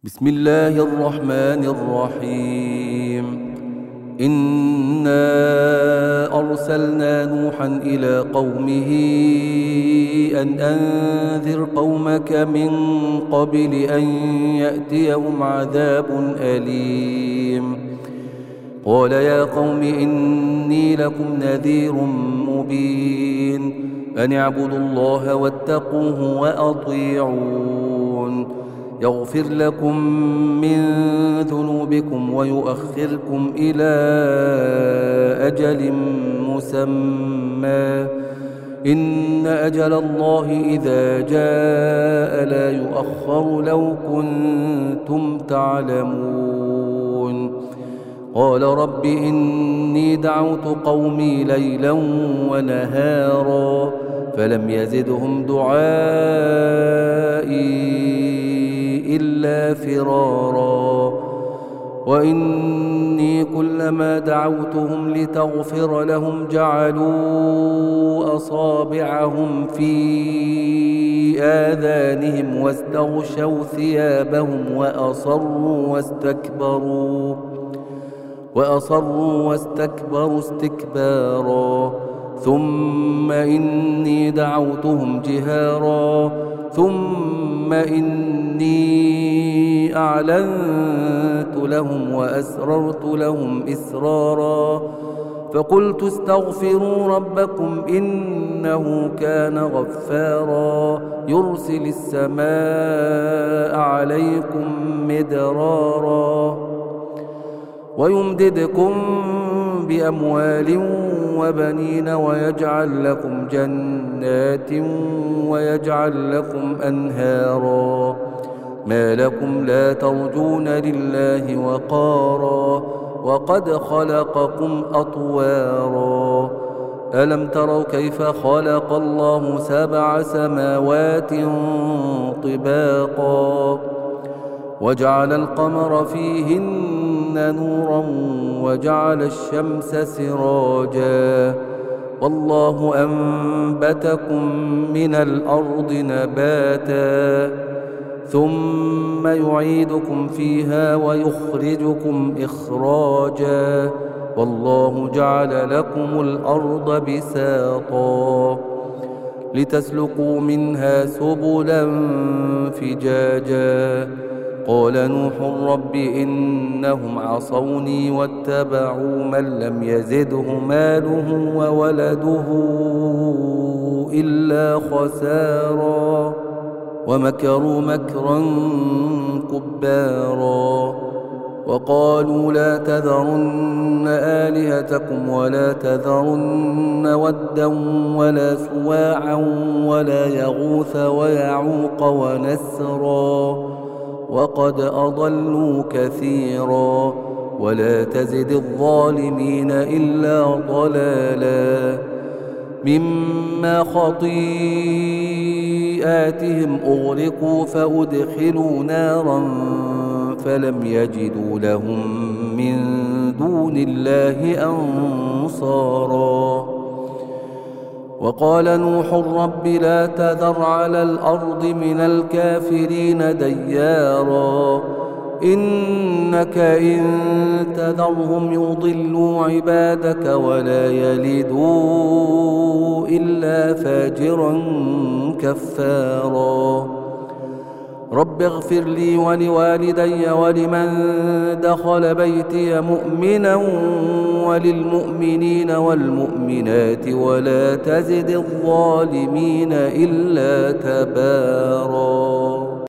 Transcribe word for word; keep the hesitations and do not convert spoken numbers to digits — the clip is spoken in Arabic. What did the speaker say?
بسم الله الرحمن الرحيم. إنا أرسلنا نوحا إلى قومه أن أنذر قومك من قبل أن يأتيهم عذاب أليم. قال يا قوم إني لكم نذير مبين أن اعبدوا الله واتقوه وأطيعون يغفر لكم من ذنوبكم ويؤخركم إلى أجل مسمى إن أجل الله إذا جاء لا يؤخر لو كنتم تعلمون. قال رب إني دعوت قومي ليلا ونهارا فلم يزدهم دعائي إلا فرارا وإني كلما دعوتهم لتغفر لهم جعلوا أصابعهم في آذانهم واستغشوا ثيابهم وأصروا واستكبروا وأصروا واستكبروا استكبارا ثم إني دعوتهم جهارا ثم إني أعلنت لهم وأسررت لهم إسرارا فقلت استغفروا ربكم إنه كان غفارا يرسل السماء عليكم مدرارا ويمددكم بأموال وبنين ويجعل لكم جنات ويجعل لكم أنهارا ما لكم لا ترجون لله وقارا وقد خلقكم أطوارا ألم تروا كيف خلق الله سبع سماوات طباقا وجعل القمر فيهن نورا وجعل الشمس سراجا والله أنبتكم من الأرض نباتا ثم يعيدكم فيها ويخرجكم إخراجا والله جعل لكم الأرض بساطا لتسلكوا منها سبلا فجاجا قال نوح رب إنهم عصوني واتبعوا من لم يزده ماله وولده إلا خسارا ومكروا مكرا كبارا وقالوا لا تذرن آلهتكم ولا تذرن ودا ولا سواعا ولا يغوث ويعوق ونسرا وقد أضلوا كثيرا ولا تزد الظالمين إلا ضلالا مما خطيئاتهم أغرقوا فأدخلوا نارا فلم يجدوا لهم من دون الله أنصارا وقال نوح رب لا تذر على الأرض من الكافرين ديارا إنك إن تذرهم يضلوا عبادك ولا يلدوا إلا فاجرا كفارا رب اغفر لي ولوالدي ولمن دخل بيتي مؤمنا وللمؤمنين والمؤمنات ولا تزد الظالمين إلا تبارا.